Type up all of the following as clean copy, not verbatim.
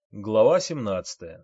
Глава 17.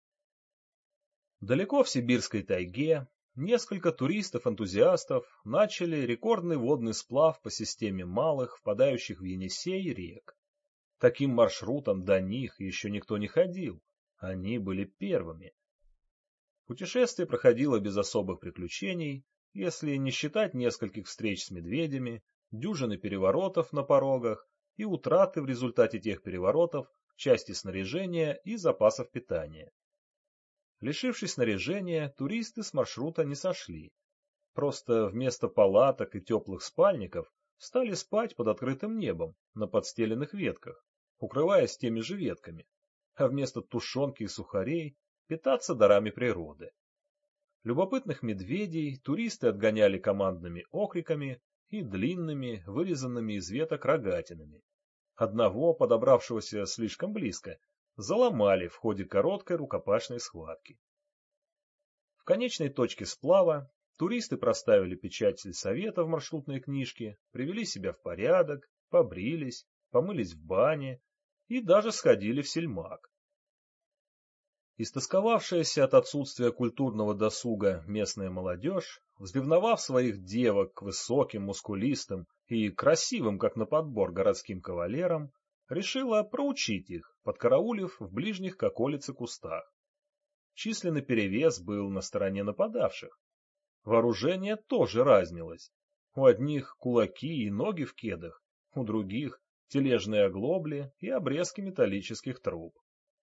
Далеко в сибирской тайге несколько туристов-энтузиастов начали рекордный водный сплав по системе малых, впадающих в Енисей рек. Таким маршрутом до них еще никто не ходил, они были первыми. Путешествие проходило без особых приключений, если не считать нескольких встреч с медведями, дюжины переворотов на порогах и утраты в результате тех переворотов части снаряжения и запасов питания. Лишившись снаряжения, туристы с маршрута не сошли. Просто вместо палаток и теплых спальников стали спать под открытым небом на подстеленных ветках, укрываясь теми же ветками, а вместо тушенки и сухарей питаться дарами природы. Любопытных медведей туристы отгоняли командными окриками и длинными, вырезанными из веток рогатинами. Одного, подобравшегося слишком близко, заломали в ходе короткой рукопашной схватки. В конечной точке сплава туристы проставили печать сельсовета в маршрутной книжке, привели себя в порядок, побрились, помылись в бане и даже сходили в сельмаг. Истосковавшаяся от отсутствия культурного досуга местная молодежь, взревновав своих девок к высоким, мускулистым и красивым, как на подбор, городским кавалерам, решила проучить их, подкараулив в ближних к околице кустах. Численный перевес был на стороне нападавших. Вооружение тоже разнилось. У одних кулаки и ноги в кедах, у других тележные оглобли и обрезки металлических труб.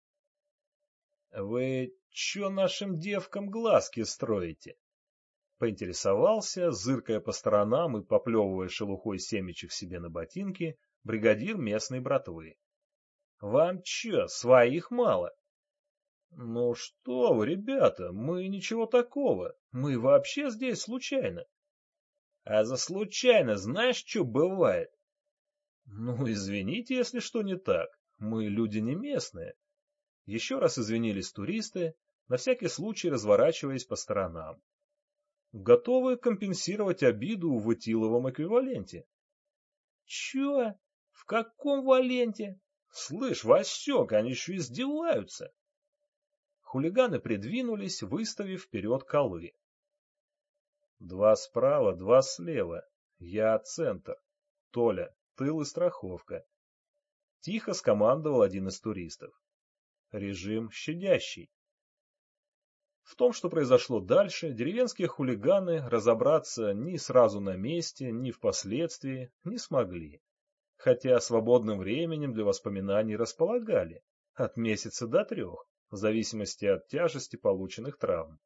«Вы чё нашим девкам глазки строите?» — поинтересовался, зыркая по сторонам и поплевывая шелухой семечек себе на ботинки, бригадир местной братвы. «Вам чё, своих мало?» «Ну что вы, ребята, мы ничего такого, мы вообще здесь случайно». «А за случайно знаешь, что бывает?» «Ну, извините, если что не так, мы люди не местные». Еще раз извинились туристы, на всякий случай разворачиваясь по сторонам. Готовы компенсировать обиду в этиловом эквиваленте. Чё? В каком валенте? Слышь, Васек, они еще издеваются. Хулиганы придвинулись, выставив вперед колы. Два справа, два слева. Я центр. Толя, тыл и страховка. Тихо скомандовал один из туристов. Режим щадящий. В том, что произошло дальше, деревенские хулиганы разобраться ни сразу на месте, ни впоследствии не смогли, хотя свободным временем для воспоминаний располагали, от месяца до 3, в зависимости от тяжести полученных травм.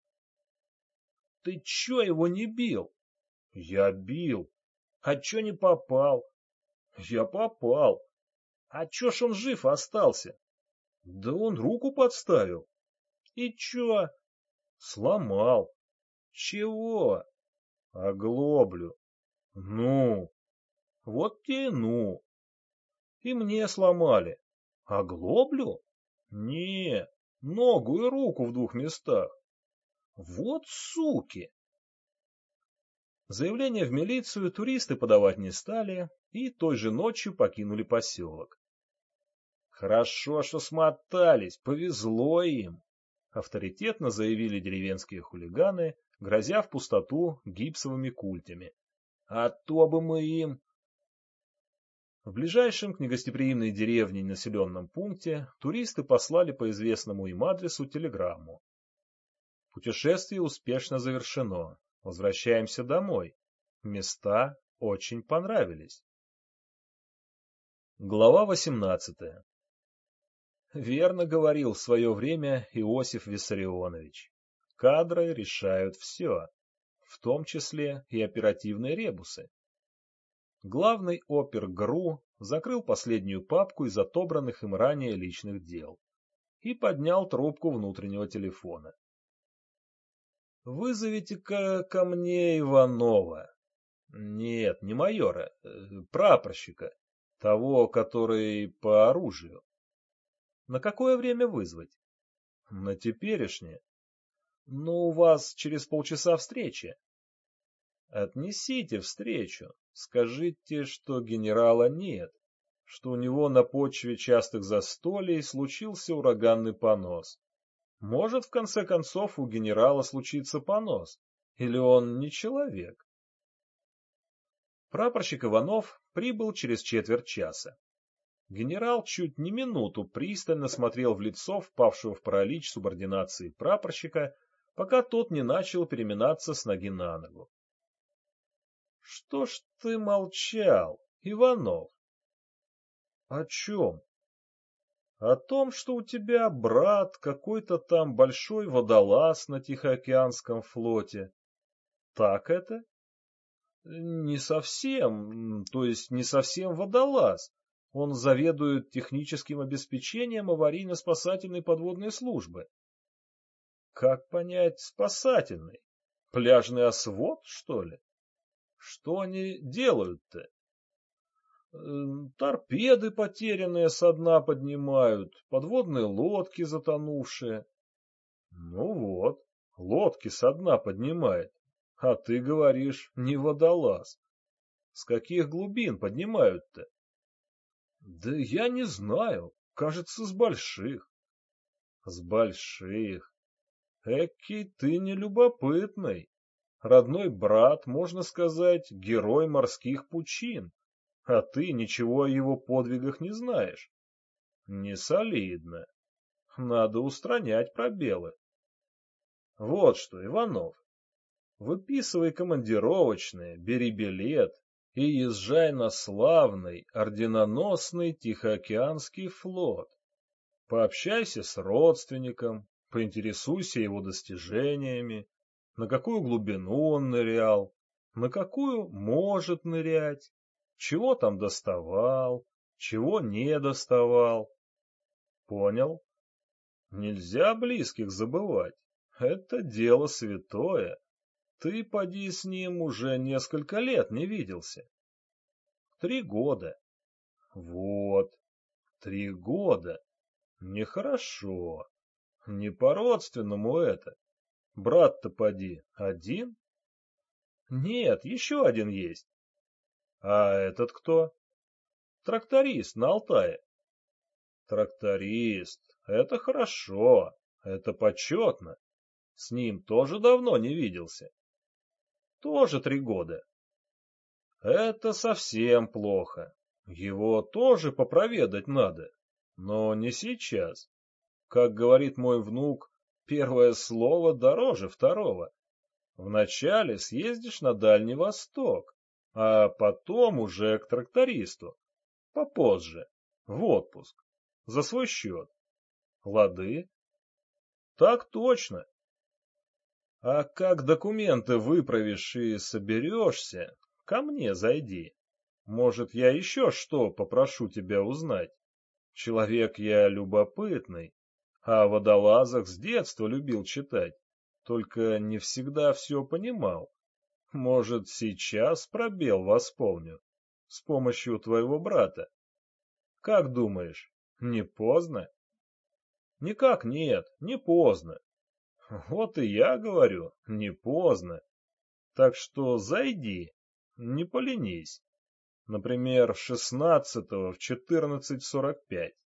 — Ты чё его не бил? — Я бил. — А чё не попал? — Я попал. — А чё ж он жив остался? — Да он руку подставил. — И чё? Сломал. Чего? Оглоблю. Ну. Вот те и ну. И мне сломали. Оглоблю? Не. Ногу и руку в 2 местах. Вот суки. Заявление в милицию туристы подавать не стали и той же ночью покинули поселок. Хорошо, что смотались, повезло им. Авторитетно заявили деревенские хулиганы, грозя в пустоту гипсовыми культями. А то бы мы им... В ближайшем к негостеприимной деревне населенном пункте туристы послали по известному им адресу телеграмму. Путешествие успешно завершено. Возвращаемся домой. Места очень понравились. Глава 18. Верно говорил в свое время Иосиф Виссарионович. Кадры решают все, в том числе и оперативные ребусы. Главный опер ГРУ закрыл последнюю папку из отобранных им ранее личных дел и поднял трубку внутреннего телефона. «Вызовите-ка ко мне Иванова. Нет, не майора, прапорщика, того, который по оружию. На какое время вызвать? На теперешнее. Ну, у вас через полчаса встреча. Отнесите встречу. Скажите, что генерала нет, что у него на почве частых застолий случился ураганный понос. Может, в конце концов, у генерала случится понос, или он не человек? Прапорщик Иванов прибыл через четверть часа. Генерал чуть не минуту пристально смотрел в лицо впавшего в паралич субординации прапорщика, пока тот не начал переминаться с ноги на ногу. — Что ж ты молчал, Иванов? — О чем? — О том, что у тебя брат какой-то там большой водолаз на Тихоокеанском флоте. Так это? — Не совсем, то есть не совсем водолаз. Он заведует техническим обеспечением аварийно-спасательной подводной службы. Как понять спасательный? Пляжный освод, что ли? Что они делают-то? Торпеды потерянные со дна поднимают, подводные лодки затонувшие. Ну вот, лодки со дна поднимает, а ты говоришь, не водолаз. С каких глубин поднимают-то? Да я не знаю, кажется, с больших. С больших. Экий ты нелюбопытный. Родной брат, можно сказать, герой морских пучин, а ты ничего о его подвигах не знаешь. Не солидно. Надо устранять пробелы. Вот что, Иванов, выписывай командировочные, бери билет и езжай на славный, орденоносный Тихоокеанский флот. Пообщайся с родственником, поинтересуйся его достижениями, на какую глубину он нырял, на какую может нырять, чего там доставал, чего не доставал. Понял? Нельзя близких забывать. Это дело святое. Ты, поди, с ним уже несколько лет не виделся. 3 года. Вот, 3 года. Нехорошо. Не по-родственному это. Брат-то поди один? Нет, еще один есть. А этот кто? Тракторист на Алтае. Тракторист. Это хорошо. Это почетно. С ним тоже давно не виделся. Тоже 3 года. Это совсем плохо. Его тоже попроведать надо. Но не сейчас. Как говорит мой внук, первое слово дороже второго. Вначале съездишь на Дальний Восток, а потом уже к трактористу. Попозже. В отпуск. За свой счет. Лады? Так точно. А как документы выправишь и соберешься, ко мне зайди. Может, я еще что попрошу тебя узнать. Человек я любопытный, а о водолазах с детства любил читать, только не всегда все понимал. Может, сейчас пробел восполню с помощью твоего брата. Как думаешь, не поздно? Никак нет, не поздно. Вот и я говорю, не поздно. Так что зайди, не поленись. Например, 16-го в 14:45.